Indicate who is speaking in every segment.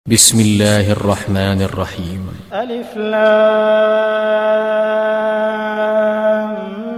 Speaker 1: بسم الله الرحمن الرحيم.
Speaker 2: ألف لام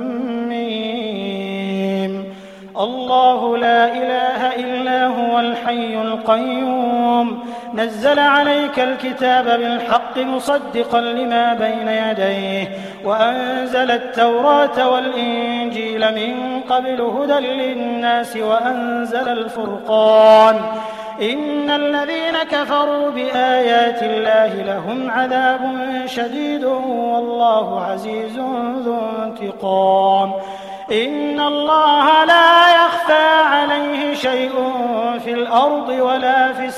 Speaker 2: ميم. الله لا إله إلا هو الحي القيوم نزل عليك الكتاب بالحق مصدقا لما بين يديه وأنزل التوراة والإنجيل من قبل هدى للناس وأنزل الفرقان إن الذين كفروا بآيات الله لهم عذاب شديد والله عزيز ذو انتقام. إن الله لا يخفى عليه شيء في الأرض ولا في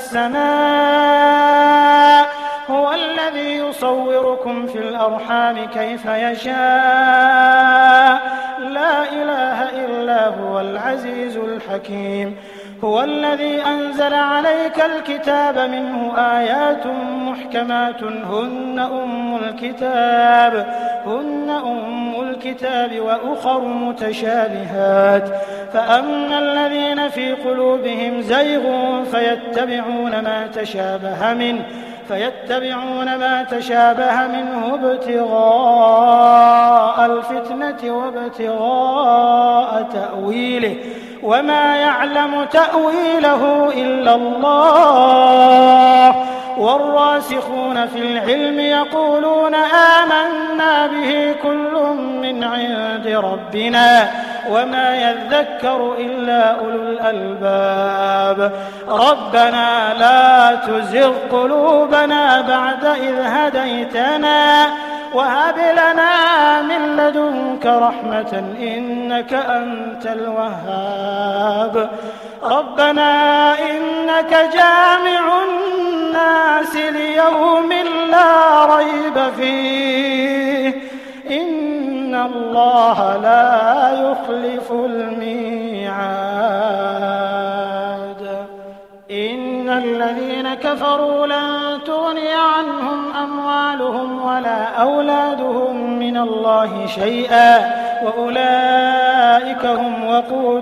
Speaker 2: السماء هو الذي يصوركم في الأرحام كيف يشاء لا إله إلا هو العزيز الحكيم. هو الذي أنزل عليك الكتاب منه آيات محكمات هن أم الكتاب وأخر متشابهات فأما الذين في قلوبهم زيغ فيتبعون ما تشابه منه ابتغاء الفتنة وابتغاء تأويله وما يعلم تأويله إلا الله والراسخون في العلم يقولون آمنا به كل من عند ربنا وما يذكر إلا أولو الألباب. ربنا لا تزغ قلوبنا بعد إذ هديتنا وهب لنا من لدنك رحمة إنك أنت الوهاب. ربنا إنك جامع الناس ليوم لا ريب فيه إن الله لا يخلف الميعاد. إن الذين كفروا لن تغني عنهم أموالهم ولا أولادهم من الله شيئا وأولئك هم وقود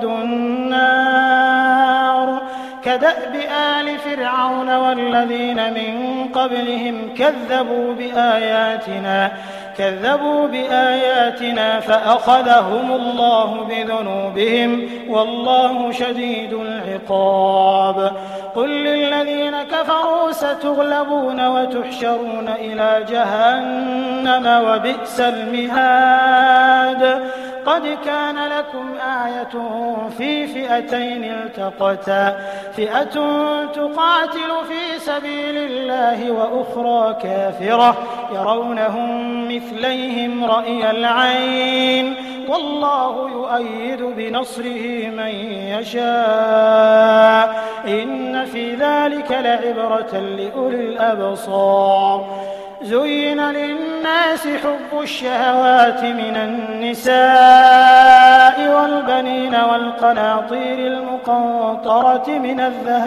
Speaker 2: النار. كدأب آل فرعون والذين من قبلهم كذبوا بآياتنا فأخذهم الله بذنوبهم والله شديد العقاب. قل للذين كفروا ستغلبون وتحشرون إلى جهنم وبئس المهاد. قد كان لكم آية في فئتين التقتا فئة تقاتل في سبيل الله وأخرى كافرة يرونهم مثليهم رأي العين والله يؤيد بنصره من يشاء إن في ذلك لعبرة لأولي الأبصار. زين للناس حب الشهوات من النساء والبنين والقناطير المقنطرة من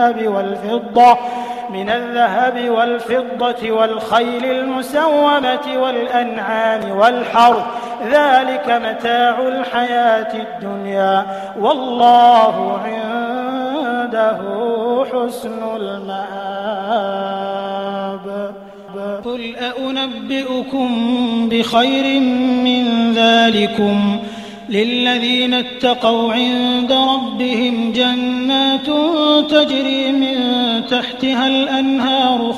Speaker 2: الذهب والفضة والخيل المسومة والأنعام والحرث ذلك متاع الحياة الدنيا والله عنده حسن المآب. قل أنبئكم بخير من ذلكم للذين اتقوا عند ربهم جنات تجري من تحتها الأنهار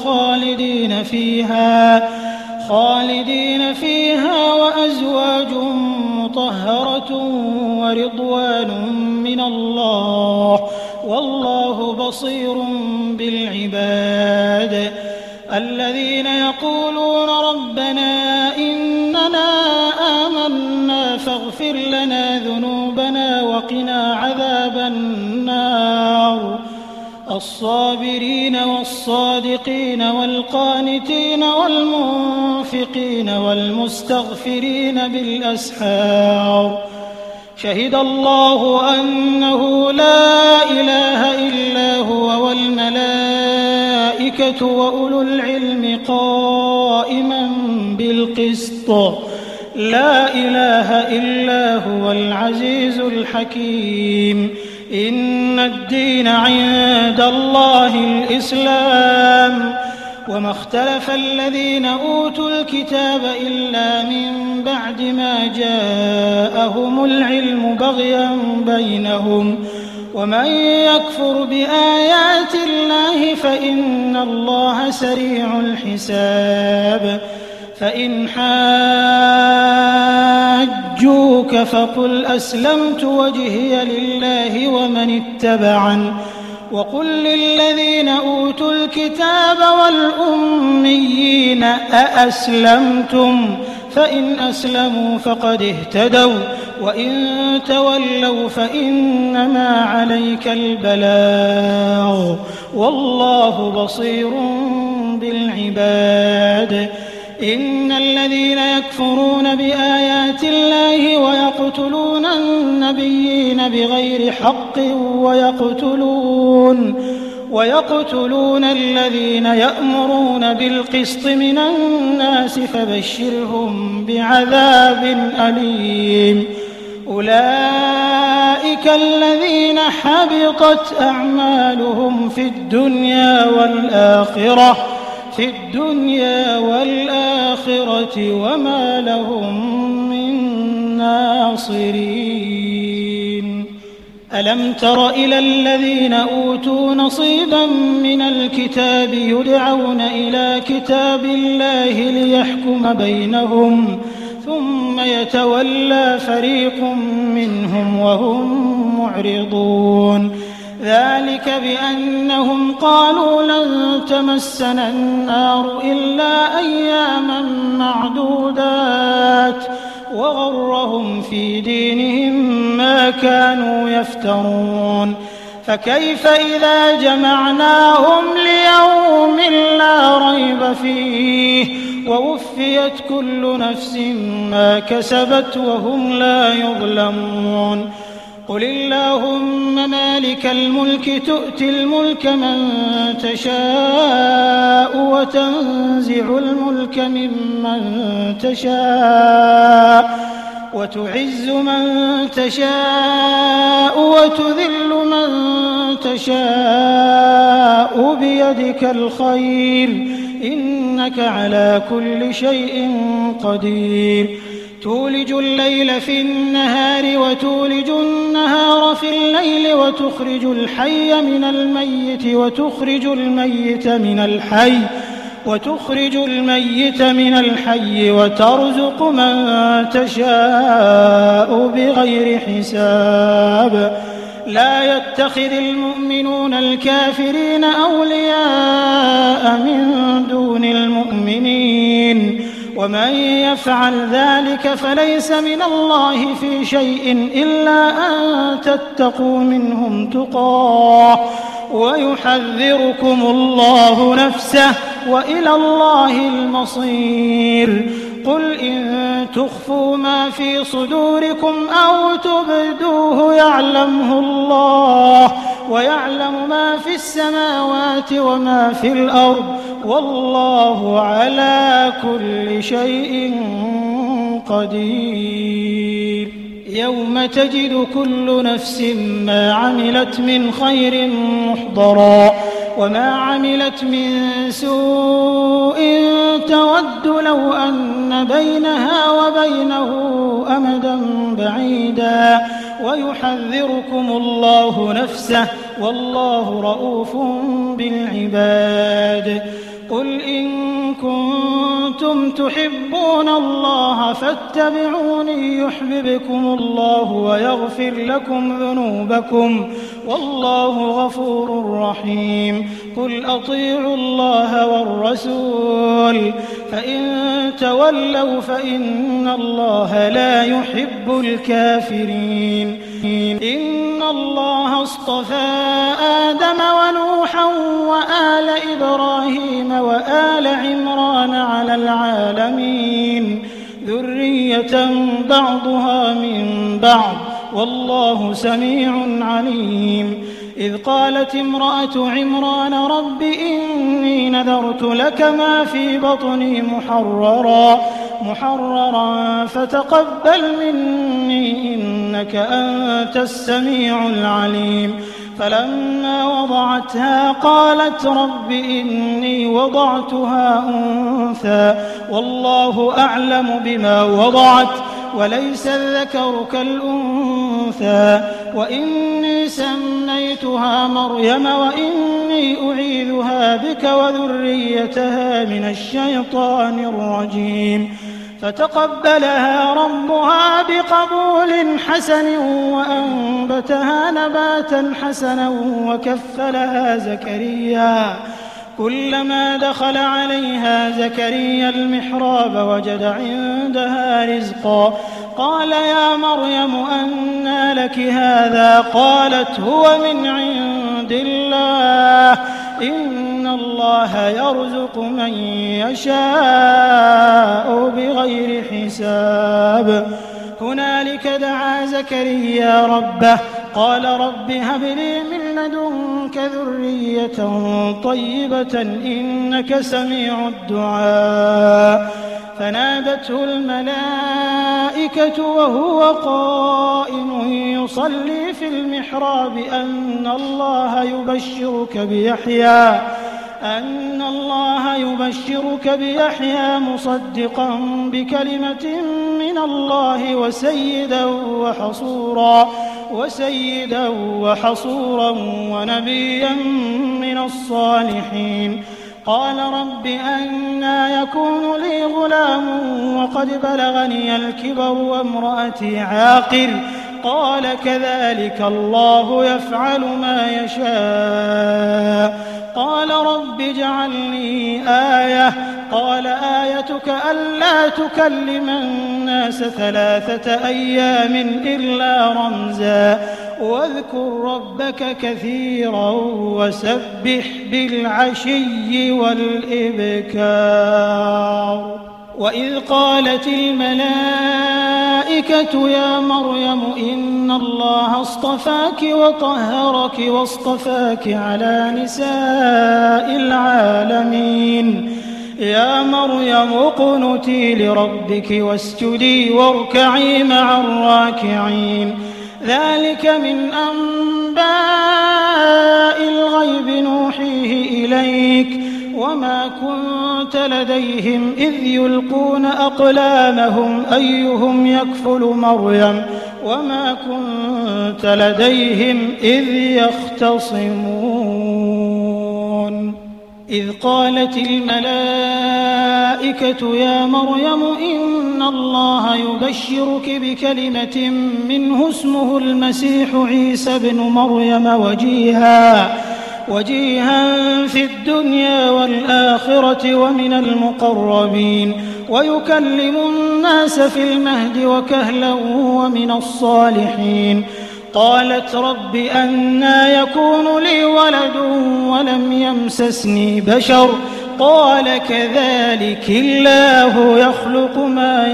Speaker 2: خالدين فيها وأزواج مطهرة ورضوان من الله والله بصير بالعباد. الذين يقولون ربنا إننا آمنا فاغفر لنا ذنوبنا وقنا عذاب النار. الصابرين والصادقين والقانتين والمنفقين والمستغفرين بالأسحار. شهد الله أنه لا إله إلا هو والملائكة وأولو العلم قائما بالقسط لا إله إلا هو العزيز الحكيم. إن الدين عند الله الإسلام وما اختلف الذين أوتوا الكتاب إلا من بعد ما جاءهم العلم بغيا بينهم ومن يكفر بآيات الله فإن الله سريع الحساب فإن حاجوك فقل أسلمت وجهي لله ومن اتبعن وقل للذين أوتوا الكتاب والأميين أأسلمتم فإن أسلموا فقد اهتدوا وإن تولوا فإنما عليك البلاغ والله بصير بالعباد إن الذين يكفرون بآيات الله ويقتلون النبيين بغير حق ويقتلون الذين يأمرون بالقسط من الناس فبشرهم بعذاب أليم أولئك الذين حبطت أعمالهم في الدنيا والآخرة وما لهم من ناصرين ألم تر إلى الذين أوتوا نصيبا من الكتاب يدعون إلى كتاب الله ليحكم بينهم ثم يتولى فريق منهم وهم معرضون ذلك بأنهم قالوا لن تمسنا النار إلا أياما معدودات وغرهم في دينهم ما كانوا يفترون فكيف إذا جمعناهم ليوم لا ريب فيه ووفيت كل نفس ما كسبت وهم لا يظلمون قل اللهم مالك الملك تؤتي الملك من تشاء وتنزع الملك ممن تشاء وتعز من تشاء وتذل من تشاء بيدك الخير إنك على كل شيء قدير تولج الليل في النهار وتولج النهار في الليل وتخرج الحي من الميت وتخرج الميت من الحي وترزق من تشاء بغير حساب لا يتخذ المؤمنون الكافرين أولياء من دون المؤمنين ومن يفعل ذلك فليس من الله في شيء إلا أن تتقوا منهم تقاه ويحذركم الله نفسه وإلى الله المصير قل إن تخفوا ما في صدوركم أو تبدوه يعلمه الله ويعلم ما في السماوات وما في الأرض والله على كل شيء قدير يوم تجد كل نفس ما عملت من خير محضرا وما عملت من سوء تود لو أن بينها وبينه أمدا بعيدا ويحذركم الله نفسه والله رؤوف بالعباد قل إن كنتم تحبون الله فاتبعوني يحببكم الله ويغفر لكم ذنوبكم والله غفور رحيم قل أطيعوا الله والرسول فإن تولوا فإن الله لا يحب الكافرين إن الله اصطفى آدم ونوحا وآل إبراهيم وآل عمران على العالمين ذرية بعضها من بعض والله سميع عليم إذ قالت امرأة عمران رب إني نذرت لك ما في بطني محررا فتقبل مني إنك أنت السميع العليم فلما وضعتها قالت رب إني وضعتها أنثى والله أعلم بما وضعت وليس الذكر كالأنثى وإني سميتها مريم وإني أعيذها بك وذريتها من الشيطان الرجيم فتقبلها ربها بقبول حسن وأنبتها نباتا حسنا وكفلها زكريا كلما دخل عليها زكريا المحراب وجد عندها رزقا قال يا مريم أنى لك هذا قالت هو من عند الله إن الله يرزق من يشاء بغير حساب هنالك دعا زكريا ربه قال رب هب لي من لدنك ذرية طيبة إنك سميع الدعاء فنادته الملائكة وهو قائم يصلي في المحراب أن الله يبشرك بيحيى مصدقا بكلمة من الله وسيدا وحصورا ونبيا من الصالحين قال رب أنى يكون لي غلام وقد بلغني الكبر وامرأتي عاقر قال كذلك الله يفعل ما يشاء قال رب اجعل لي آية قال آيتك ألا تكلم الناس 3 أيام إلا رمزا واذكر ربك كثيرا وسبح بالعشي والإبكار وإذ قالت الملائكة يا مريم إن الله اصطفاك وطهرك واصطفاك على نساء العالمين يا مريم اقنتي لربك واسجدي واركعي مع الراكعين ذلك من أنباء الغيب نوحيه إليك وما كنت لديهم إذ يلقون أقلامهم أيهم يكفل مريم وما كنت لديهم إذ يختصمون إذ قالت الملائكة يا مريم إن الله يبشرك بكلمة منه اسمه المسيح عيسى بن مريم وجيها في الدنيا والآخرة ومن المقربين ويكلم الناس في المهد وكهلا ومن الصالحين قالت رب أنى يكون لي ولد ولم يمسسني بشر قال كذلك الله يخلق ما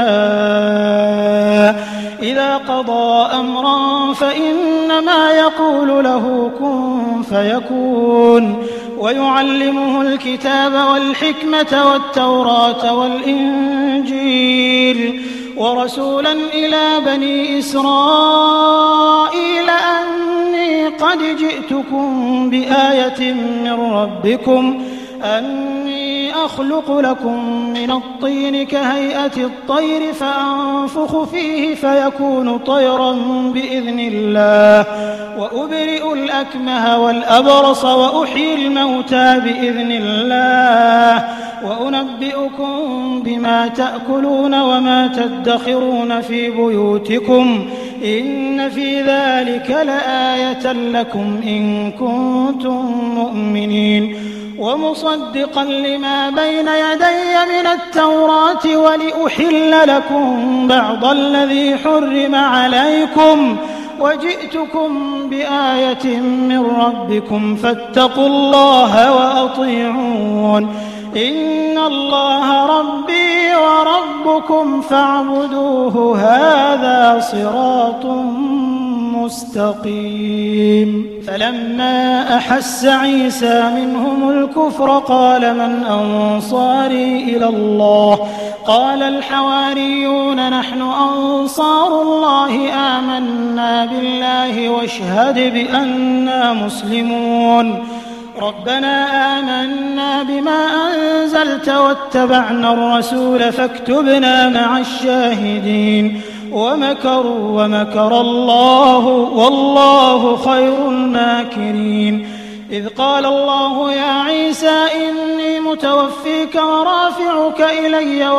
Speaker 2: يشاء إذا قضى أمرا فإنما يقول له كن فيكون ويعلمه الكتاب والحكمة والتوراة والإنجيل ورسولا إلى بني إسرائيل أني قد جئتكم بآية من ربكم أني أخلق لكم من الطين كهيئة الطير فأنفخ فيه فيكون طيرا بإذن الله وأبرئ الأكمه والأبرص وأحيي الموتى بإذن الله وأنبئكم بما تأكلون وما تدخرون في بيوتكم إن في ذلك لآية لكم إن كنتم مؤمنين ومصدقا لما بين يدي من التوراة ولأحل لكم بعض الذي حرم عليكم وجئتكم بآية من ربكم فاتقوا الله وأطيعون إن الله ربي وربكم فاعبدوه هذا صراط مستقيم. فلما أحس عيسى منهم الكفر قال من أنصاري إلى الله؟ قال الحواريون نحن أنصار الله آمنا بالله واشهد بأننا مسلمون. ربنا آمنا بما أنزلت واتبعنا الرسول فاكتبنا مع الشاهدين. ومكروا ومكر الله والله خير الماكرين. إذ قال الله يا عيسى إني متوفيك ورافعك إلي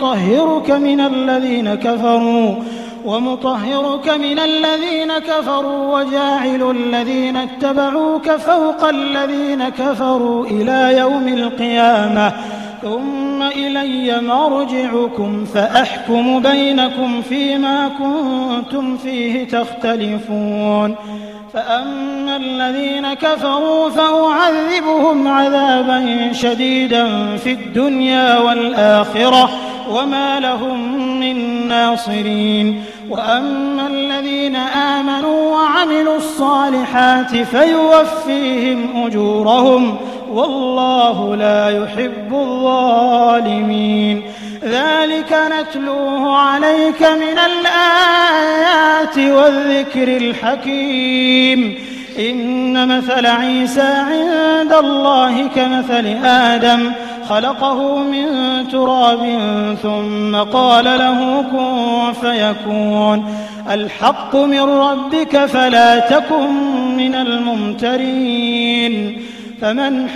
Speaker 2: ومطهرك من الذين كفروا وجاعل الذين اتبعوك فوق الذين كفروا إلى يوم القيامة ثم إلي مرجعكم فأحكم بينكم فيما كنتم فيه تختلفون. فأما الذين كفروا فأعذبهم عذابا شديدا في الدنيا والآخرة وما لهم من ناصرين. وأما الذين آمنوا وعملوا الصالحات فيوفيهم أجورهم والله لا يحب الظالمين. ذلك نتلوه عليك من الآيات والذكر الحكيم. إن مثل عيسى عند الله كمثل آدم خلقه من تراب ثم قال له كن فيكون. الحق من ربك فلا تكن من الممترين. فمن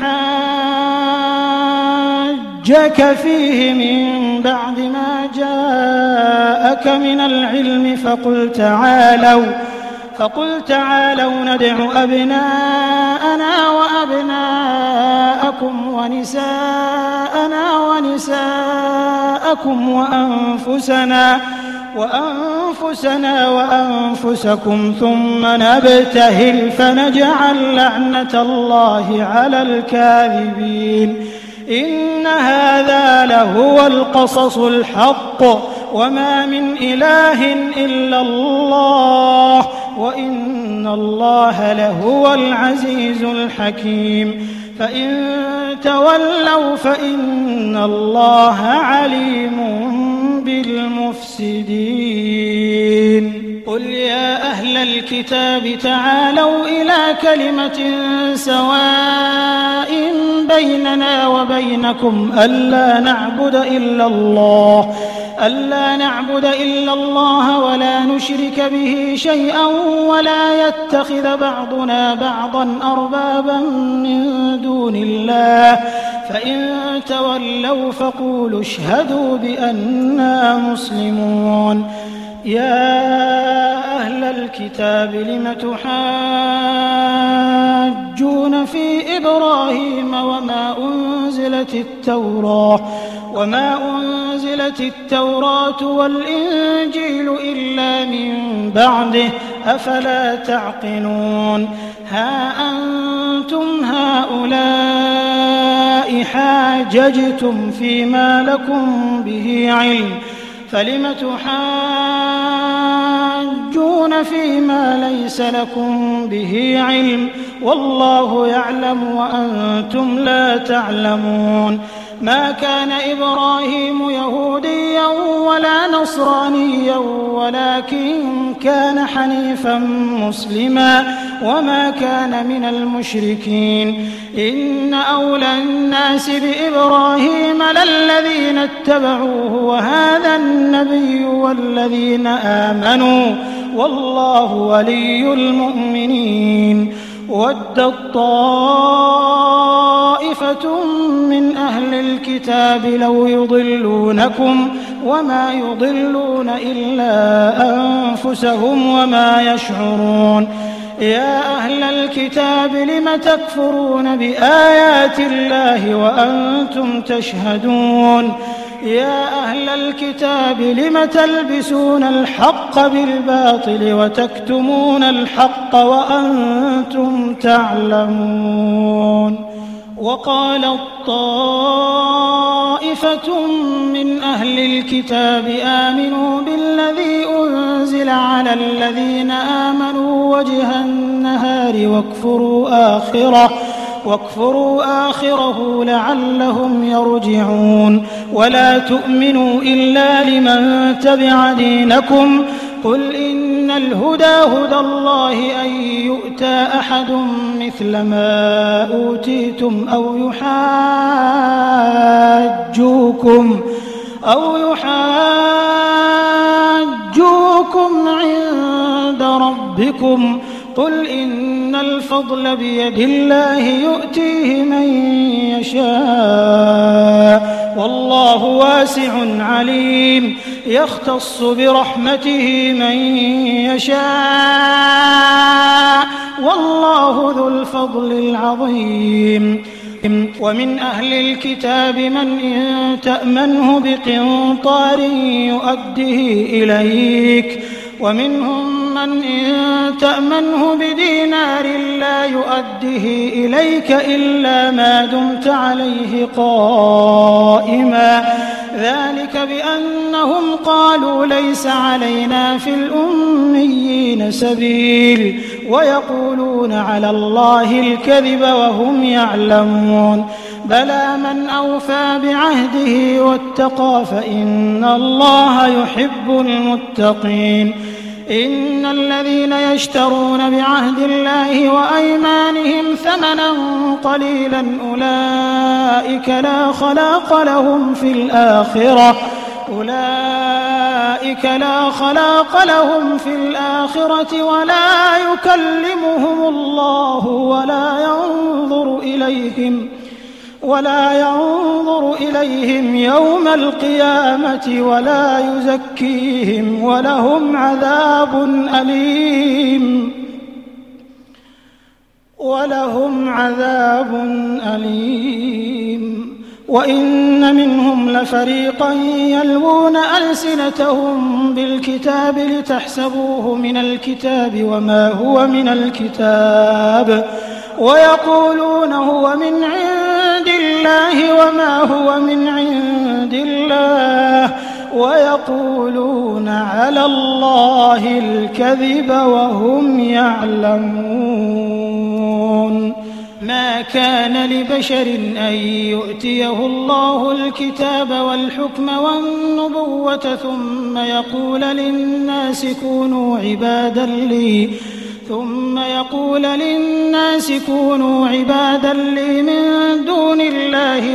Speaker 2: حاجك فيه من بعد ما جاءك من العلم فقل تعالوا ندع أبناءنا وأبناءكم ونساءنا ونساءكم وأنفسنا وأنفسكم ثم نبتهل فنجعل لعنة الله على الكاذبين. إن هذا لهو القصص الحق وما من إله إلا الله وإن الله لهو العزيز الحكيم. فإن تولوا فإن الله عليم بالمفسدين. قل يا أهل الكتاب تعالوا إلى كلمة سواء بيننا وبينكم ألا نعبد إلا الله ولا نشرك به شيئا ولا يتخذ بعضنا بعضا أربابا من دون الله. فإن تولوا فقولوا اشهدوا بأننا مسلمون. يا أهل الكتاب لم تحاجون في إبراهيم وما أنزلت التوراة والإنجيل إلا من بعده أفلا تعقلون. ها أنتم هؤلاء حاججتم فيما لكم به علم فلم تحاجون فيما ليس لكم به علم والله يعلم وأنتم لا تعلمون. ما كان إبراهيم يهوديا ولا نصرانيا ولكن كان حنيفا مسلما وما كان من المشركين. إن أولى الناس بإبراهيم للذين اتبعوه وهذا النبي والذين آمنوا والله ولي المؤمنين. ودت طائفة من أهل الكتاب لو يضلونكم وما يضلون إلا أنفسهم وما يشعرون. يا أهل الكتاب لم تكفرون بآيات الله وأنتم تشهدون. يا أهل الكتاب لم تلبسون الحق بالباطل وتكتمون الحق وأنتم تعلمون. وقالت طائفة طائفة من أهل الكتاب آمنوا بالذي أنزل على الذين آمنوا وجه النهار واكفروا آخره لعلهم يرجعون ولا تؤمنوا إلا لمن تبع دينكم قل إن الهدى هدى الله أن يؤتى أحد مثل ما أوتيتم أو يحاجوكم عند ربكم قل إن الفضل بيد الله يؤتيه من يشاء والله واسع عليم يختص برحمته من يشاء والله ذو الفضل العظيم ومن أهل الكتاب من إن تأمنه بقنطار يؤده إليك ومنهم من إن تأمنه بدينار لا يؤده إليك إلا ما دمت عليه قائما ذلك بأنهم قالوا ليس علينا في الأميين سبيل ويقولون على الله الكذب وهم يعلمون بلى من أوفى بعهده واتقى فإن الله يحب المتقين إن الذين يشترون بعهد الله وأيمانهم ثمنا قليلا أولئك لا خلاق لهم في الآخرة ولا يكلمهم الله ولا ينظر إليهم يوم القيامة ولا يزكيهم ولهم عذاب أليم وإن منهم لفريقا يلوون ألسنتهم بالكتاب لتحسبوه من الكتاب وما هو من الكتاب ويقولون هو من عند الله وما هو من عند الله ويقولون على الله الكذب وهم يعلمون ما كان لبشر أن يؤتيه الله الكتاب والحكم والنبوة ثم يقول للناس كونوا عبادا لي من دون الله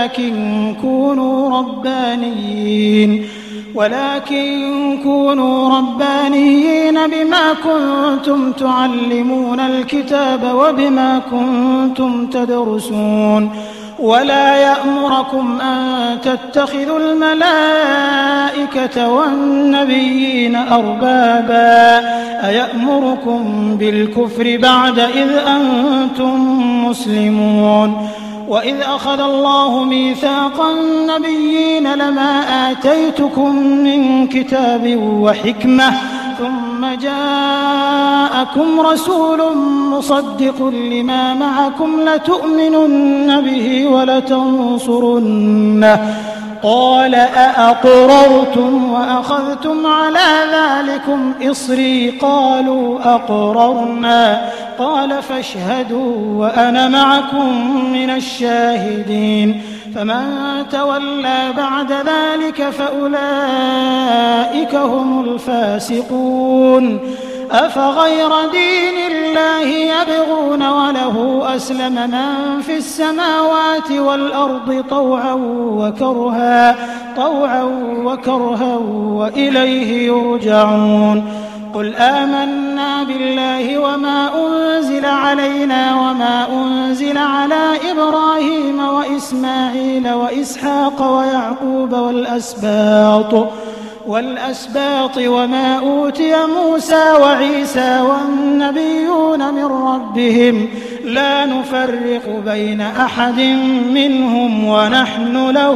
Speaker 2: ولكن كونوا ربانيين بما كنتم تعلمون الكتاب وبما كنتم تدرسون ولا يأمركم أن تتخذوا الملائكة والنبيين أربابا أيأمركم بالكفر بعد إذ أنتم مسلمون وإذ أخذ الله ميثاق النبيين لما آتيتكم من كتاب وحكمة ثم جاءكم رسول مصدق لما معكم لتؤمنن به ولتنصرنه قال أأقررتم وأخذتم على ذلكم إصري قالوا أقررنا قال فاشهدوا وأنا معكم من الشاهدين فمن تولى بعد ذلك فأولئك هم الفاسقون أفغير دين الله يبغون وله أسلم من في السماوات والأرض طوعا وكرها وإليه يرجعون قل آمنا بالله وما أنزل علينا وما أنزل على إبراهيم وإسماعيل وإسحاق ويعقوب والأسباط وما أوتي موسى وعيسى والنبيون من ربهم لا نفرق بين أحد منهم ونحن له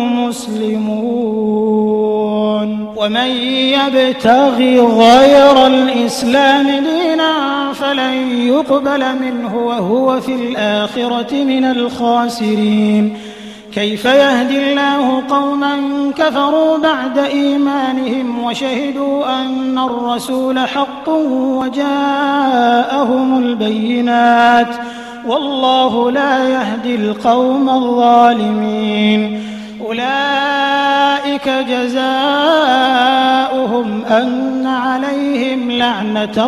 Speaker 2: مسلمون ومن يبتغي غير الإسلام دينا فلن يقبل منه وهو في الآخرة من الخاسرين كيف يهدي الله قوما كفروا بعد إيمانهم وشهدوا أن الرسول حق وجاءهم البينات والله لا يهدي القوم الظالمين أولئك جزاؤهم أن عليهم لعنة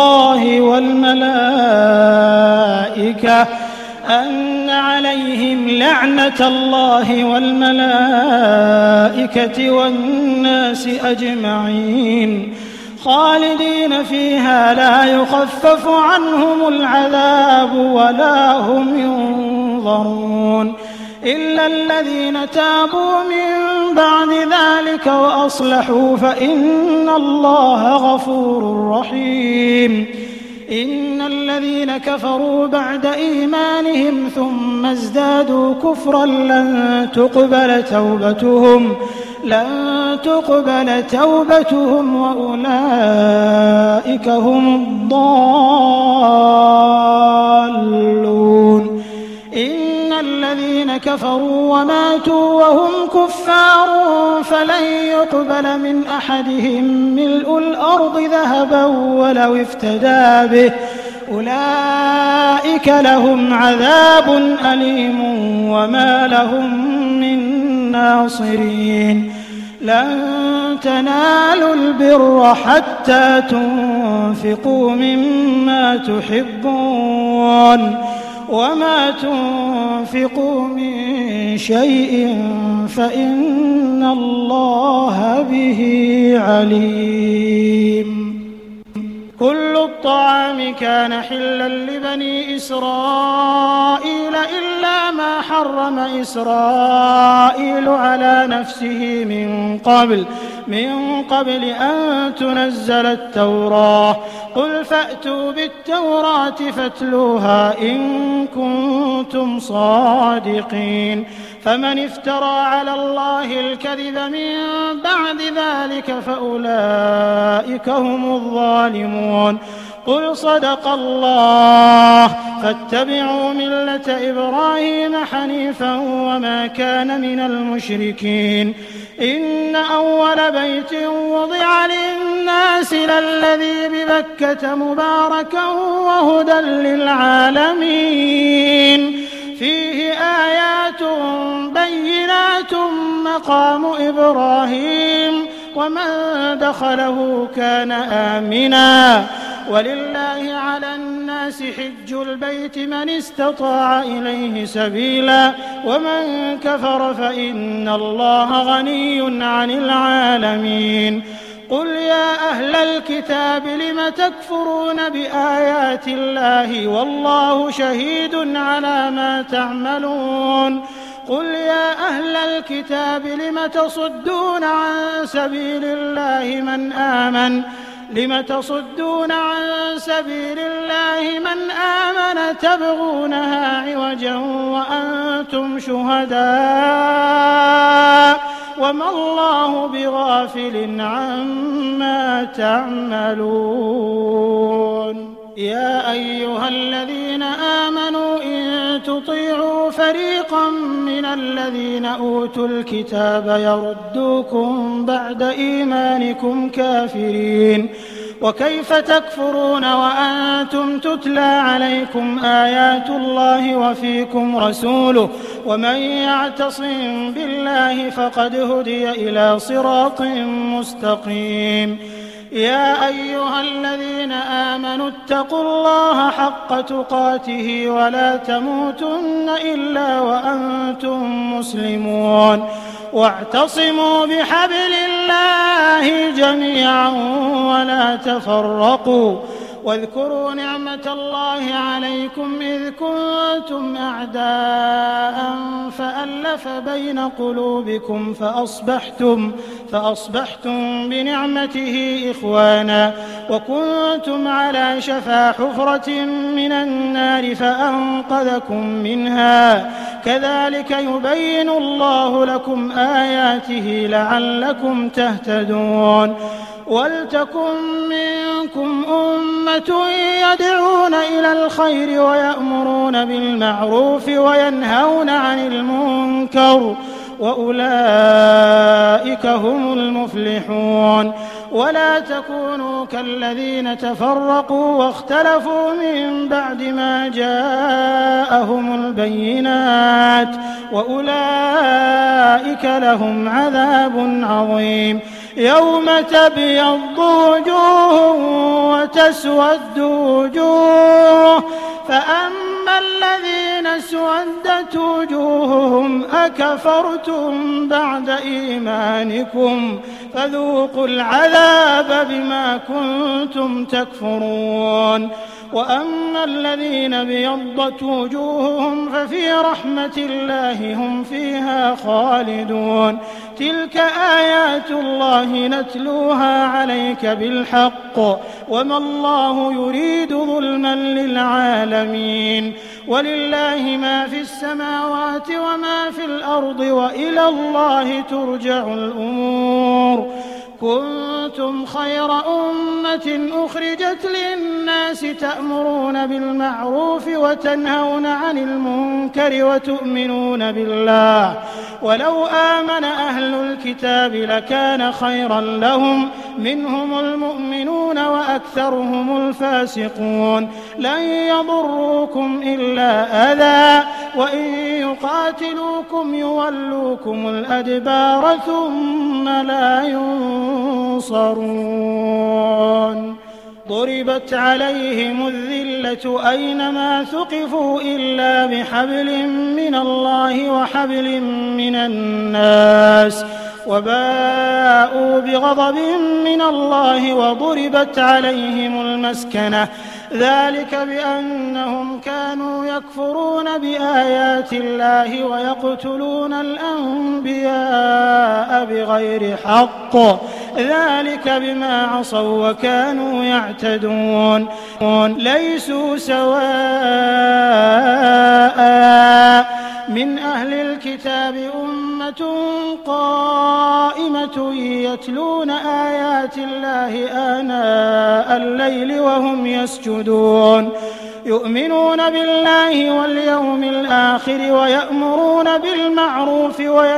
Speaker 2: الله والملائكة والناس أجمعين خالدين فيها لا يخفف عنهم العذاب ولا هم ينظرون إلا الذين تابوا من بعد ذلك وأصلحوا فإن الله غفور رحيم إن الذين كفروا بعد إيمانهم ثم ازدادوا كفرا لن تقبل توبتهم وأولئك هم الضالون إن الذين كفروا وماتوا وهم كفار فلن يقبل من أحدهم ملء الأرض ذهبا ولو افتدى به أولئك لهم عذاب أليم وما لهم من ناصرين لن تنالوا البر حتى تنفقوا مما تحبون وما تنفقوا من شيء فإن الله به عليم كل الطعام كان حلا لبني إسرائيل إلا ما حرم إسرائيل على نفسه من قبل أن تنزل التوراة قل فأتوا بالتوراة فاتلوها إن كنتم صادقين فمن افترى على الله الكذب من بعد ذلك فأولئك هم الظالمون قل صدق الله فاتبعوا ملة إبراهيم حنيفا وما كان من المشركين إن أول بيت وضع للناس للذي ببكة مباركا وهدى للعالمين فيه آيات بينات مقام إبراهيم ومن دخله كان آمنا ولله على الناس حج البيت من استطاع إليه سبيلا ومن كفر فإن الله غني عن العالمين قل يا أهل الكتاب لم تكفرون بآيات الله والله شهيد على ما تعملون قل يا أهل الكتاب لم تصدون عن سبيل الله من آمن تبغونها عوجا وأنتم شهداء وما الله بغافل عما تعملون يا أيها الذين آمنوا إن تطيعوا فريقا من الذين أوتوا الكتاب يردوكم بعد إيمانكم كافرين وكيف تكفرون وأنتم تتلى عليكم آيات الله وفيكم رسوله ومن يعتصم بالله فقد هدي إلى صراط مستقيم يا أيها الذين آمنوا اتقوا الله حق تقاته ولا تموتن إلا وأنتم مسلمون واعتصموا بحبل الله جميعا ولا تفرقوا واذكروا نعمة الله عليكم إذ كنتم أعداء فألف بين قلوبكم فأصبحتم بنعمته إخوانا وكنتم على شفا حفرة من النار فأنقذكم منها كذلك يبين الله لكم آياته لعلكم تهتدون ولتكن منكم أمة يدعون إلى الخير ويأمرون بالمعروف وينهون عن المنكر وأولئك هم المفلحون. ولا تكونوا كالذين تفرقوا واختلفوا من بعد ما جاءهم البينات وأولئك لهم عذاب عظيم. يوم تبيض وجوه وتسود وجوه فأما الذين اسودت وجوههم أكفرتم بعد إيمانكم فذوقوا العذاب بما كنتم تكفرون. وأما الذين ابيضت وجوههم ففي رحمة الله هم فيها خالدون. تلك آيات الله نتلوها عليك بالحق وما الله يريد ظلما للعالمين. ولله ما في السماوات وما في الأرض وإلى الله ترجع الأمور. كنتم خير أمة أخرجت للناس تأمرون بالمعروف وتنهون عن المنكر وتؤمنون بالله ولو آمن أهل الكتاب لكان خيرا لهم منهم المؤمنون وأكثرهم الفاسقون. لن يضروكم إلا أذى وإن يقاتلوكم يولوكم الأدبار ثم لا ينصرون. ضربت عليهم الذلة أينما ثقفوا إلا بحبل من الله وحبل من الناس وباءوا بغضب من الله وضربت عليهم المسكنة ذلك بأنهم كانوا يكفرون بآيات الله ويقتلون الأنبياء بغير حق ذلك بما عصوا وكانوا يعتدون. ليسوا سواء من أهل الكتاب أمة قائمة يتلون آيات الله آناء الليل وهم يسجدون يؤمنون بالله واليوم الآخر ويأمرون بالمعروف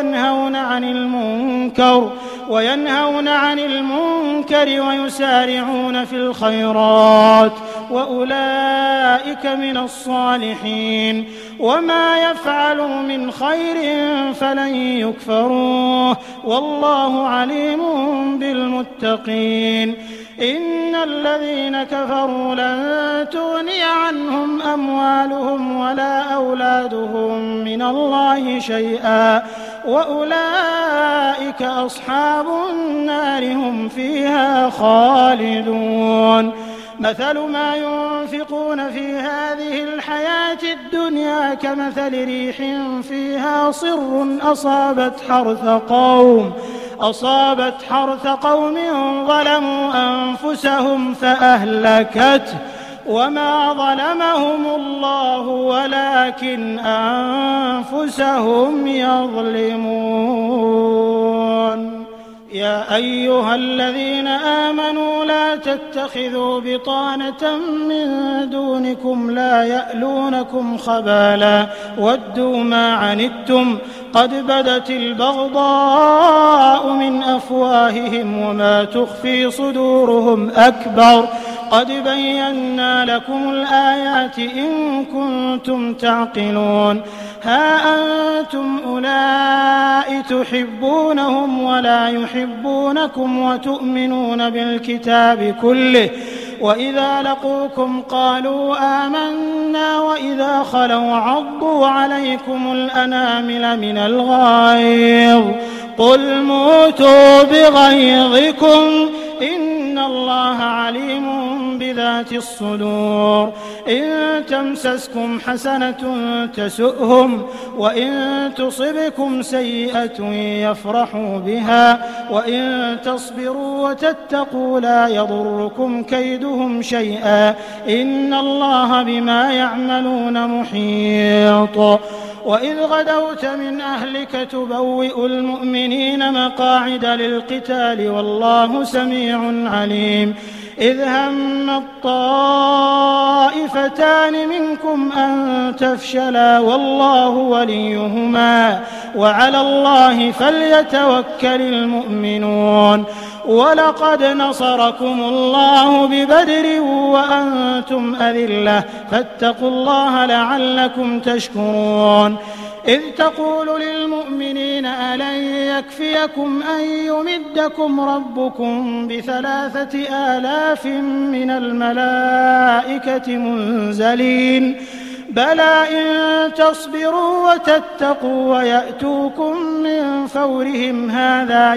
Speaker 2: وينهون عن المنكر ويسارعون في الخيرات وأولئك من الصالحين. وما يفعلوا من خير فلن يكفروه والله عليم بالمتقين. إن الذين كفروا لن تغني عنهم أموالهم ولا أولادهم من الله شيئا وأولئك أصحاب النار هم فيها خالدون. مثل ما ينفقون في هذه الحياة الدنيا كمثل ريح فيها صر أصابت حرث قوم ظلموا أنفسهم فأهلكته وما ظلمهم الله ولكن أنفسهم يظلمون. يا أيها الذين آمنوا لا تتخذوا بطانة من دونكم لا يألونكم خبالا ودوا ما عنتم قد بدت البغضاء من أفواههم وما تخفي صدورهم أكبر قد بينا لكم الآيات إن كنتم تعقلون. ها أنتم أولئك تحبونهم ولا يحبونكم وتؤمنون بالكتاب كله وإذا لقوكم قالوا آمنا وإذا خلوا عضوا عليكم الأنامل من الغيظ قل موتوا بغيظكم إن الله عليم بذات الصدور. إن تمسسكم حسنة تسؤهم وإن تصبكم سيئة يفرحوا بها وإن تصبروا وتتقوا لا يضركم كيدهم شيئا إن الله بما يعملون محيط. وإذ غدوت من أهلك تبوئ المؤمنين مقاعد للقتال والله سميع عليم إذ هم الطائفتان منكم أن تفشلا والله وليهما وعلى الله فليتوكل المؤمنون ولقد نصركم الله ببدر وأنتم أذلة فاتقوا الله لعلكم تشكرون إذ تقول للمؤمنين ألن يكفيكم أن يمدكم ربكم ب3,000 من الملائكة منزلين بلى إن تصبروا وتتقوا ويأتوكم من فورهم هذا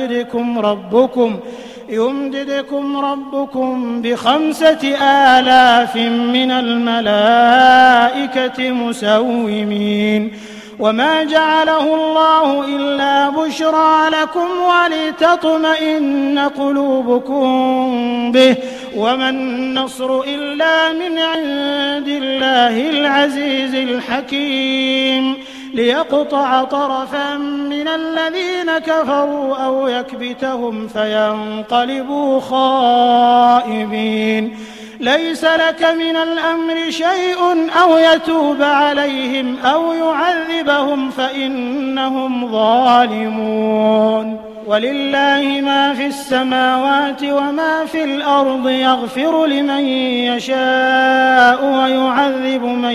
Speaker 2: يمددكم ربكم ب5,000 من الملائكة مسومين وما جعله الله إلا بشرى لكم ولتطمئن قلوبكم به وما النصر إلا من عند الله العزيز الحكيم ليقطع طرفا من الذين كفروا أو يكبتهم فينقلبوا خائبين ليس لك من الأمر شيء أو يتوب عليهم أو يعذبهم فإنهم ظالمون ولله ما في السماوات وما في الأرض يغفر لمن يشاء ويعذب من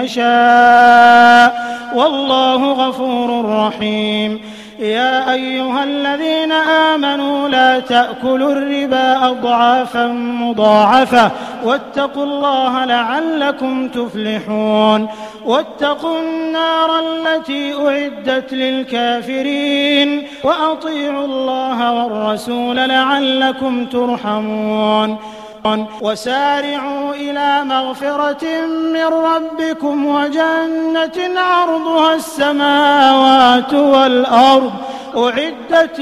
Speaker 2: يشاء والله غفور رحيم يا أيها الذين آمنوا لا تأكلوا الربا أضعافا مضاعفة واتقوا الله لعلكم تفلحون واتقوا النار التي أعدت للكافرين وأطيعوا الله والرسول لعلكم ترحمون وسارعوا إلى مغفرة من ربكم وجنة عرضها السماوات والأرض أعدت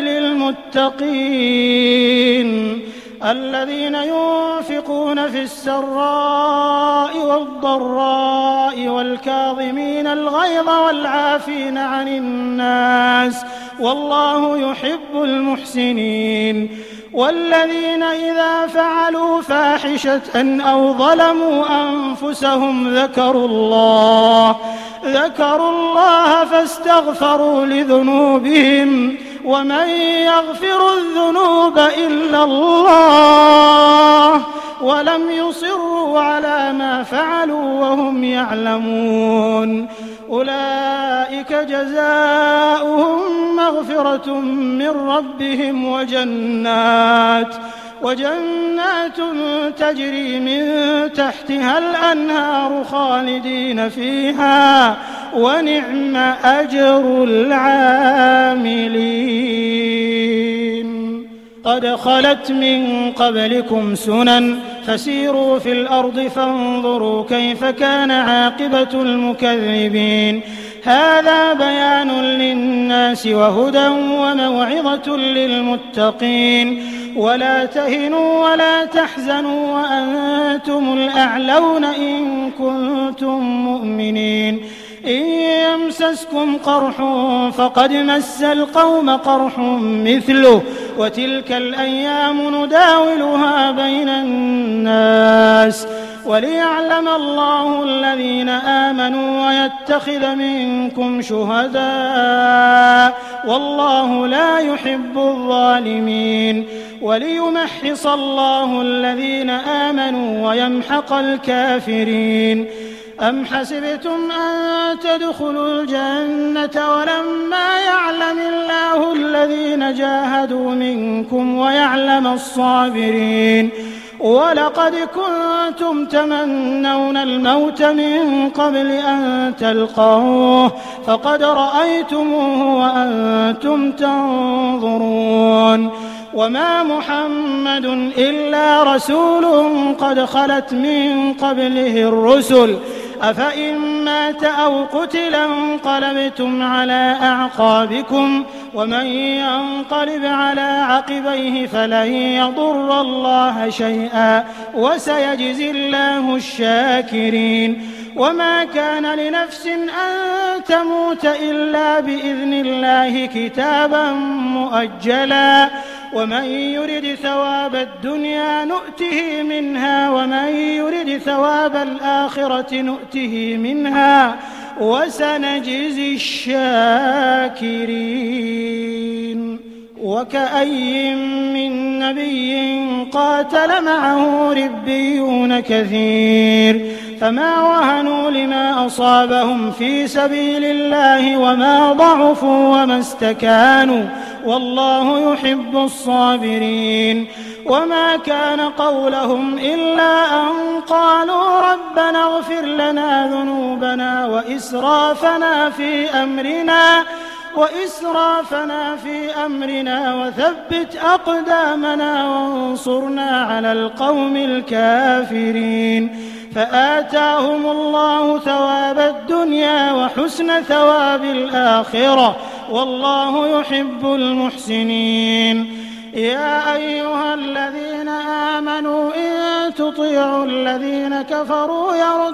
Speaker 2: للمتقين الذين ينفقون في السراء والضراء والكاظمين الغيظ والعافين عن الناس والله يحب المحسنين والذين إذا فعلوا فاحشة أو ظلموا أنفسهم ذكروا الله فاستغفروا لذنوبهم ومن يغفر الذنوب إلا الله ولم يصروا على ما فعلوا وهم يعلمون أولئك جزاؤهم مغفرة من ربهم وجنات تجري من تحتها الأنهار خالدين فيها ونعم أجر العاملين قد خلت من قبلكم سنن فسيروا في الأرض فانظروا كيف كان عاقبة المكذبين هذا بيان للناس وهدى وموعظة للمتقين ولا تهنوا ولا تحزنوا وأنتم الأعلون إن كنتم مؤمنين إن يمسسكم قرح فقد مس القوم قرح مثله وتلك الأيام نداولها بين الناس وليعلم الله الذين آمنوا ويتخذ منكم شهداء والله لا يحب الظالمين وليمحص الله الذين آمنوا ويمحق الكافرين أم حسبتم أن تدخلوا الجنة ولما يعلم الله الذين جاهدوا منكم ويعلم الصابرين ولقد كنتم تمنون الموت من قبل أن تلقوه فقد رأيتموه وأنتم تنظرون وما محمد إلا رسول قد خلت من قبله الرسل أفإن مات أو قتل انقلبتم على أعقابكم ومن ينقلب على عقبيه فلن يضر الله شيئا وسيجزي الله الشاكرين وما كان لنفس أن تموت إلا بإذن الله كتابا مؤجلا ومن يرد ثواب الدنيا نؤته منها ومن يرد ثواب الآخرة نؤته منها وسنجزي الشاكرين وكأي من نبي قاتل معه ربيون كثير فما وهنوا لما أصابهم في سبيل الله وما ضعفوا وما استكانوا والله يحب الصابرين وما كان قولهم إلا أن قالوا ربنا اغفر لنا ذنوبنا وإسرافنا في أمرنا وثبت أقدامنا وانصرنا على القوم الكافرين فآتاهم الله ثواب الدنيا وحسن ثواب الآخرة والله يحب المحسنين يا أيها الذين آمنوا إن تطيعوا الذين كفروا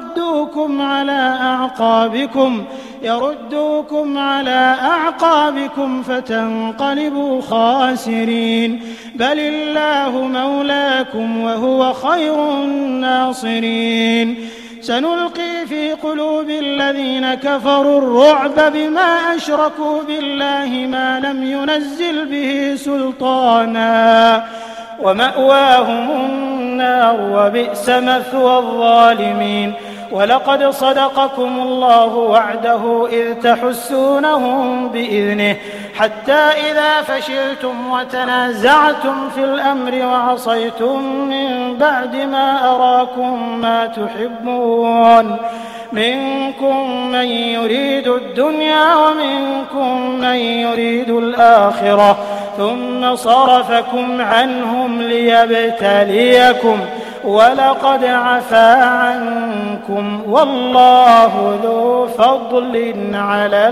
Speaker 2: يردوكم على أعقابكم فتنقلبوا خاسرين بل الله مولاكم وهو خير الناصرين سنلقي في قلوب الذين كفروا الرعب بما أشركوا بالله ما لم ينزل به سلطانا ومأواهم النار وبئس مثوى الظالمين ولقد صدقكم الله وعده إذ تحسونهم بإذنه حتى إذا فشلتم وتنازعتم في الأمر وعصيتم من بعد ما أراكم ما تحبون منكم من يريد الدنيا ومنكم من يريد الآخرة ثم صرفكم عنهم ليبتليكم ولقد عفا عنكم والله ذو فضل على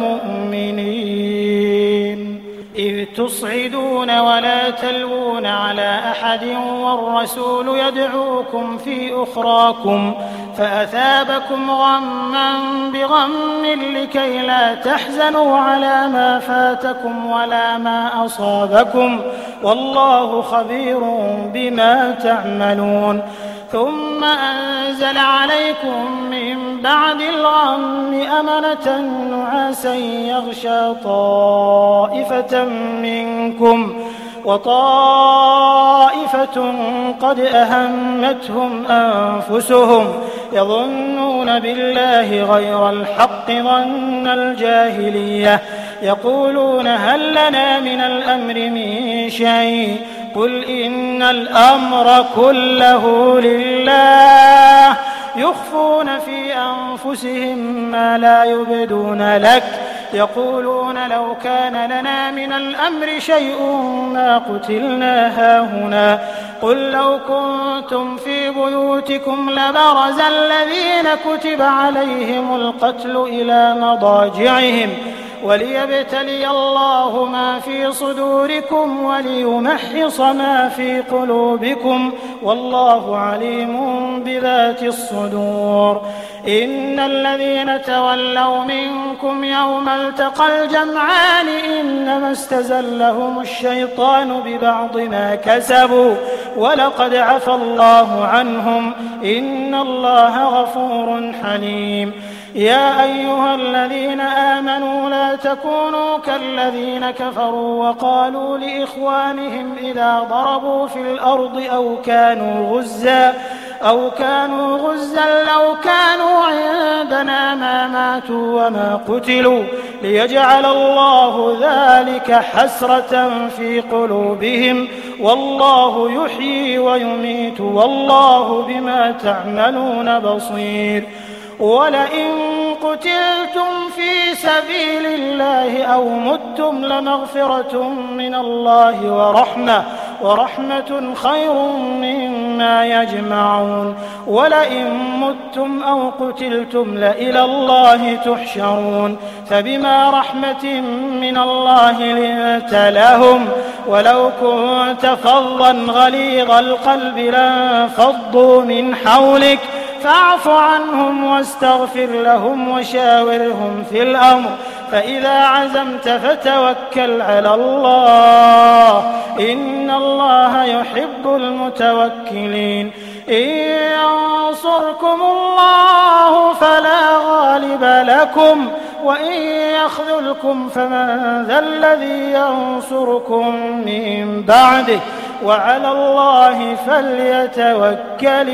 Speaker 2: المؤمنين إذ تصعدون ولا تلوون على أحد والرسول يدعوكم في أخراكم فأثابكم غما بغم لكي لا تحزنوا على ما فاتكم ولا ما أصابكم والله خبير بما تعملون ثم أنزل عليكم من بعد الغم أمنة نعاسا يغشى طائفة منكم وطائفة قد أهمتهم أنفسهم يظنون بالله غير الحق ظن الجاهلية يقولون هل لنا من الأمر من شيء قل إن الأمر كله لله يخفون في أنفسهم ما لا يبدون لك يقولون لو كان لنا من الأمر شيء ما قتلنا هاهنا قل لو كنتم في بيوتكم لبرز الذين كتب عليهم القتل إلى مضاجعهم وليبتلي الله ما في صدوركم وليمحص ما في قلوبكم والله عليم بذات الصدور إن الذين تولوا منكم يوم التقى الجمعان إنما استزلهم الشيطان ببعض ما كسبوا ولقد عفى الله عنهم إن الله غفور حليم يا أيها الذين آمنوا لا تكونوا كالذين كفروا وقالوا لإخوانهم إذا ضربوا في الأرض أو كانوا غزا لو كانوا عندنا ما ماتوا وما قتلوا ليجعل الله ذلك حسرة في قلوبهم والله يحيي ويميت والله بما تعملون بصير ولئن قتلتم في سبيل الله أو متم لمغفرة من الله ورحمة ورحمة خير مما يجمعون ولئن متم أو قتلتم لإلى الله تحشرون فبما رحمة من الله لنت لهم ولو كنت فظا غليظ القلب لانفضوا من حولك فاعف عنهم واستغفر لهم وشاورهم في الأمر فإذا عزمت فتوكل على الله إن الله يحب المتوكلين إن ينصركم الله فلا غالب لكم وإن يخذلكم فمن ذا الذي ينصركم من بعده وعلى الله فليتوكل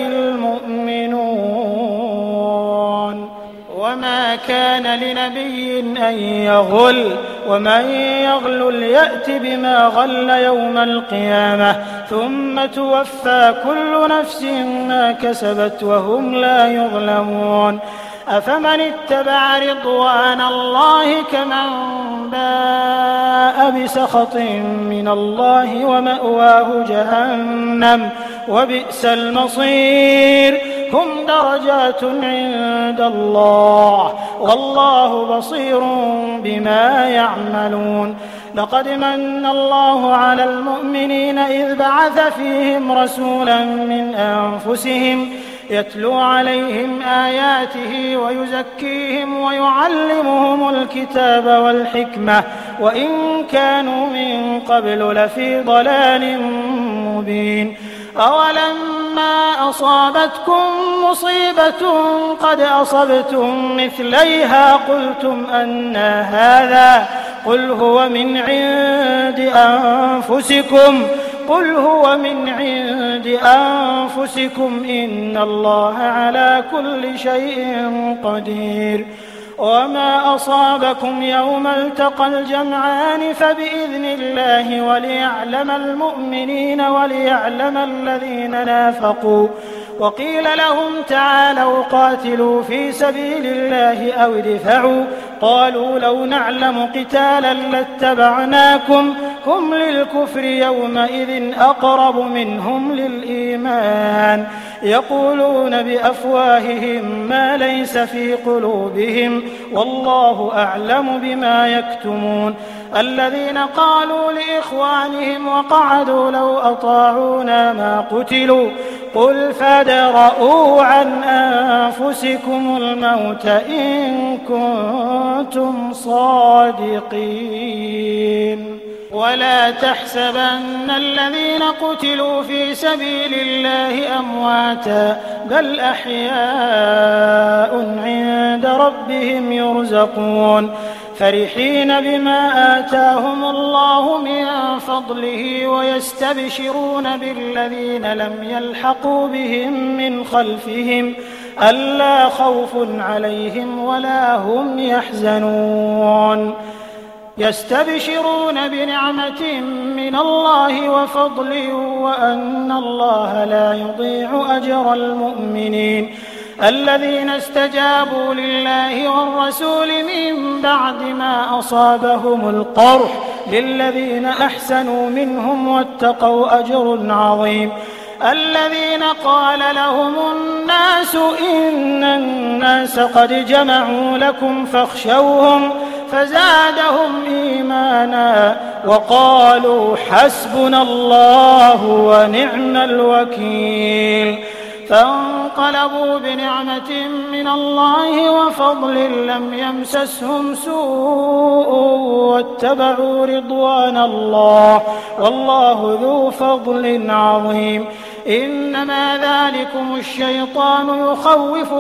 Speaker 2: المؤمنون وما كان لنبي أن يغل ومن يغلل يأت بما غل يوم القيامة ثم توفى كل نفس ما كسبت وهم لا يظلمون أفمن اتبع رضوان الله كمن باء بسخط من الله ومأواه جهنم وبئس المصير هم درجات عند الله والله بصير بما يعملون لقد من الله على المؤمنين إذ بعث فيهم رسولا من أنفسهم يتلو عليهم آياته ويزكيهم ويعلمهم الكتاب والحكمة وإن كانوا من قبل لفي ضلال مبين أولما أصابتكم مصيبة قد أصبتم مثليها قلتم أنى هذا قل هو من عند أنفسكم إن الله على كل شيء قدير وما أصابكم يوم التقى الجمعان فبإذن الله وليعلم المؤمنين وليعلم الذين نافقوا وقيل لهم تعالوا قاتلوا في سبيل الله أو ادفعوا قالوا لو نعلم قتالا لاتبعناكم هم للكفر يومئذ أقرب منهم للإيمان يقولون بأفواههم ما ليس في قلوبهم والله أعلم بما يكتمون الذين قالوا لإخوانهم وقعدوا لو أطاعونا ما قتلوا قل فادرءوا عن أنفسكم الموت إن كنتم صادقين ولا تحسبن الذين قتلوا في سبيل الله أمواتا بل أحياء عند ربهم يرزقون فرحين بما آتاهم الله من فضله ويستبشرون بالذين لم يلحقوا بهم من خلفهم ألا خوف عليهم ولا هم يحزنون يستبشرون بنعمة من الله وفضل وأن الله لا يضيع أجر المؤمنين الذين استجابوا لله والرسول من بعد ما أصابهم القرح للذين أحسنوا منهم واتقوا أجر عظيم الذين قال لهم الناس إن الناس قد جمعوا لكم فاخشوهم فزادهم إيمانا وقالوا حسبنا الله ونعم الوكيل فانقلبوا بنعمة من الله وفضل لم يمسسهم سوء واتبعوا رضوان الله والله ذو فضل عظيم إنما ذلكم الشيطان يخوف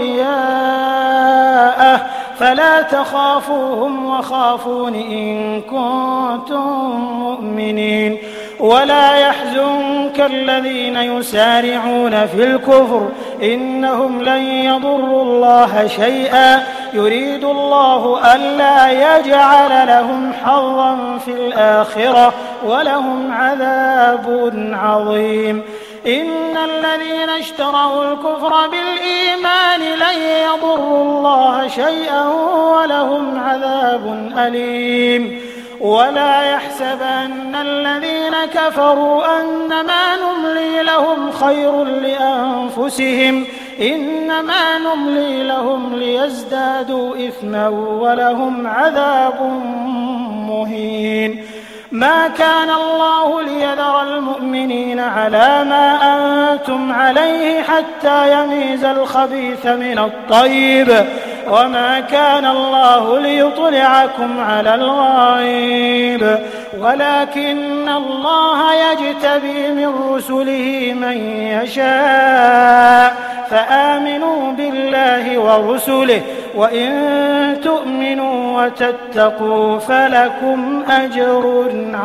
Speaker 2: أولياءه فلا تخافوهم وخافون إن كنتم مؤمنين ولا يحزنك الذين يسارعون في الكفر إنهم لن يضروا الله شيئا يريد الله ألا يجعل لهم حظا في الآخرة ولهم عذاب عظيم إن الذين اشتروا الكفر بالإيمان لن يضروا الله شيئا ولهم عذاب أليم ولا يحسبن الذين كفروا أنما نملي لهم خير لأنفسهم إنما نملي لهم ليزدادوا إثما ولهم عذاب مهين. ما كان الله ليذر المؤمنين على ما أنتم عليه حتى يميز الخبيث من الطيب وما كان الله ليطلعكم على الغيب ولكن الله يجتبي من رسله من يشاء فآمنوا بالله ورسله وإن تؤمنوا وتتقوا فلكم أجر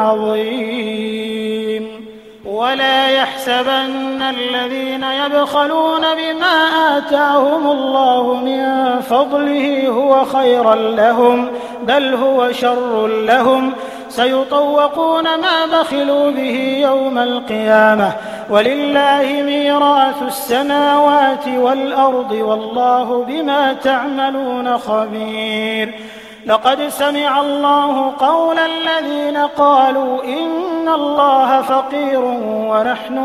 Speaker 2: عظيم. ولا يحسبن الذين يبخلون بما آتاهم الله من فضله هو خيرا لهم بل هو شر لهم سيطوقون ما بخلوا به يوم القيامة ولله ميراث السماوات والأرض والله بما تعملون خبير. لقد سمع الله قول الذين قالوا إن الله فقير ونحن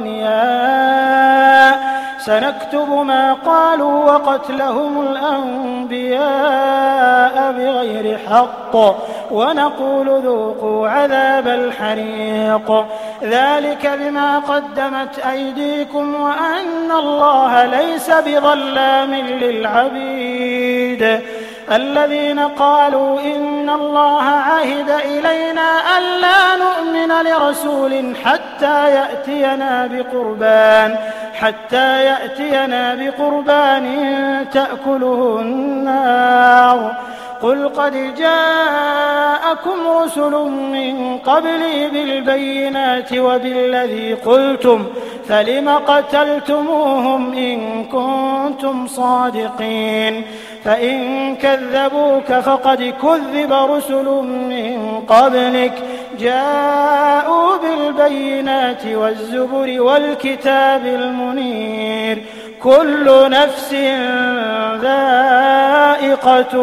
Speaker 2: أغنياء سنكتب ما قالوا وقتلهم الأنبياء بغير حق ونقول ذوقوا عذاب الحريق ذلك بما قدمت أيديكم وأن الله ليس بظلام للعبيد. الذين قالوا إن الله عهد إلينا ألا نؤمن لرسول حتى يأتينا بقربان تأكله النار قل قد جاءكم رسل من قبلي بالبينات وبالذي قلتم فلم قتلتموهم إن كنتم صادقين فإن كذبوك فقد كذب رسل من قبلك جاءوا بالبينات والزبر والكتاب المنير كل نفس ذائقة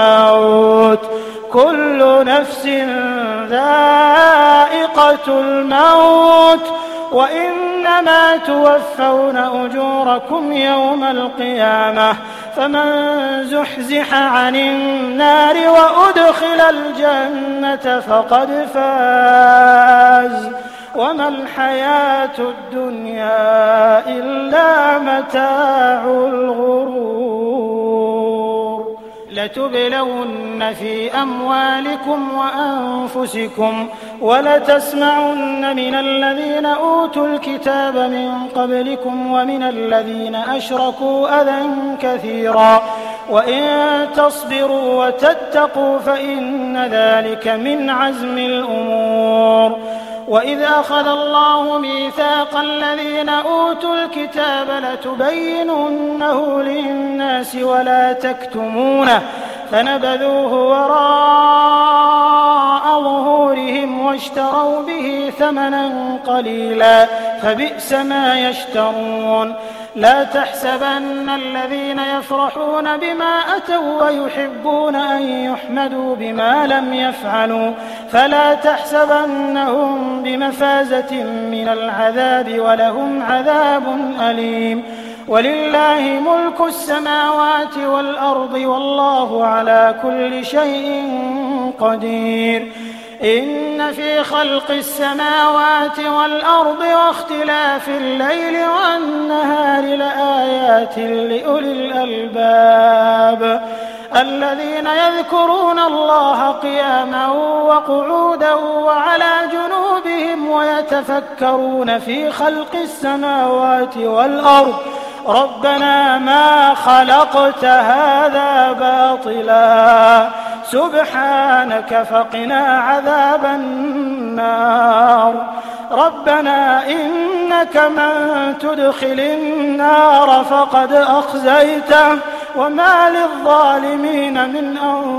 Speaker 2: الموت وإنما توفون أجوركم يوم القيامة فمن زحزح عن النار وأدخل الجنة فقد فاز وما الحياة الدنيا إلا متاع الغرور. لتبلون في أموالكم وأنفسكم ولتسمعن من الذين أوتوا الكتاب من قبلكم ومن الذين أشركوا أذى كثيرا وإن تصبروا وتتقوا فإن ذلك من عزم الأمور. وإذ أخذ الله ميثاق الذين أوتوا الكتاب لتبيننه للناس ولا تكتمونه فنبذوه وراء ظهورهم واشتروا به ثمنا قليلا فبئس ما يشترون. لا تحسبن الذين يفرحون بما أتوا ويحبون أن يحمدوا بما لم يفعلوا فلا تحسبنهم بمفازة من العذاب ولهم عذاب أليم. ولله ملك السماوات والأرض والله على كل شيء قدير. إن في خلق السماوات والأرض واختلاف الليل والنهار لآيات لأولي الألباب الذين يذكرون الله قياما وقعودا وعلى جنوبهم ويتفكرون في خلق السماوات والأرض ربنا ما خلقت هذا باطلا سبحانك فقنا عذاب النار. ربنا إنك من تدخل النار فقد أخزيته وما للظالمين من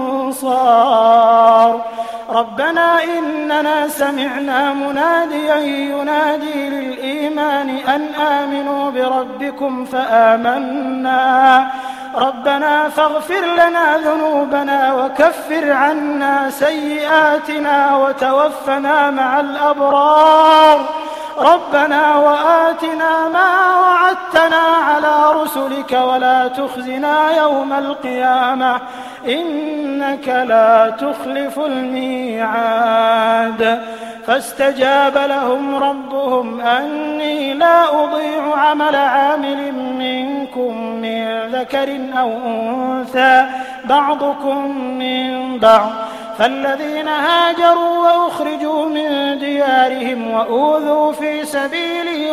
Speaker 2: أنصار. ربنا إننا سمعنا مناديا ينادي للإيمان أن آمنوا بربكم فآمنا ربنا فاغفر لنا ذنوبنا وكفر عنا سيئاتنا وتوفنا مع الأبرار ربنا وآتنا ما وعدتنا على رسلك ولا تخزنا يوم القيامة إنك لا تخلف الميعاد فاستجاب لهم ربهم أني لا أضيع عمل عامل منكم من ذكر أو أنثى بعضكم من بعض فالذين هاجروا وأخرجوا من ديارهم وأوذوا في سبيلي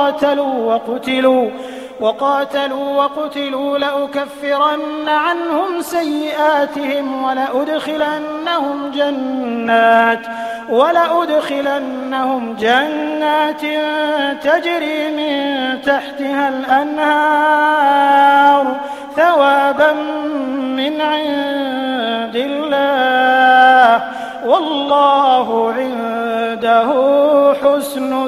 Speaker 2: وقاتلوا لأكفرن عنهم سيئاتهم ولأدخلنهم جنات تجري من تحتها الأنهار ثوابا من عند الله والله عنده حسن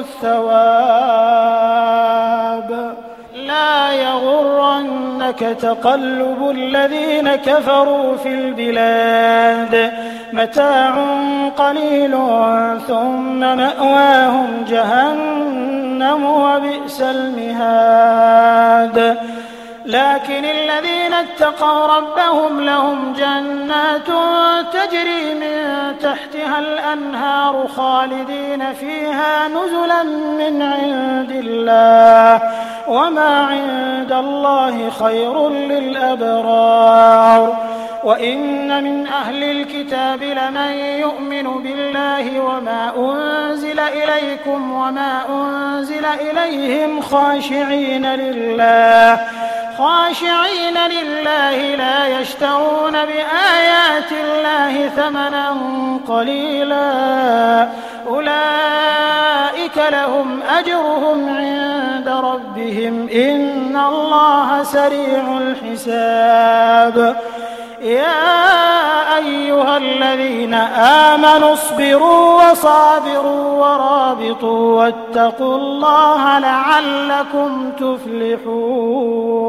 Speaker 2: الثواب لا يغرنك تقلب الذين كفروا في البلاد متاع قليل ثم مأواهم جهنم وبئس المهاد لكن الذين اتقوا ربهم لهم جنات تجري من تحتها الأنهار خالدين فيها نزلا من عند الله وما عند الله خير للأبرار وإن من أهل الكتاب لمن يؤمن بالله وما أنزل إليكم وما أنزل إليهم خاشعين لله لا يشترون بآيات الله ثمنا قليلا أولئك لهم أجرهم عند ربهم إن الله سريع الحساب يا أيها الذين آمنوا اصبروا وصابروا ورابطوا واتقوا الله لعلكم تفلحون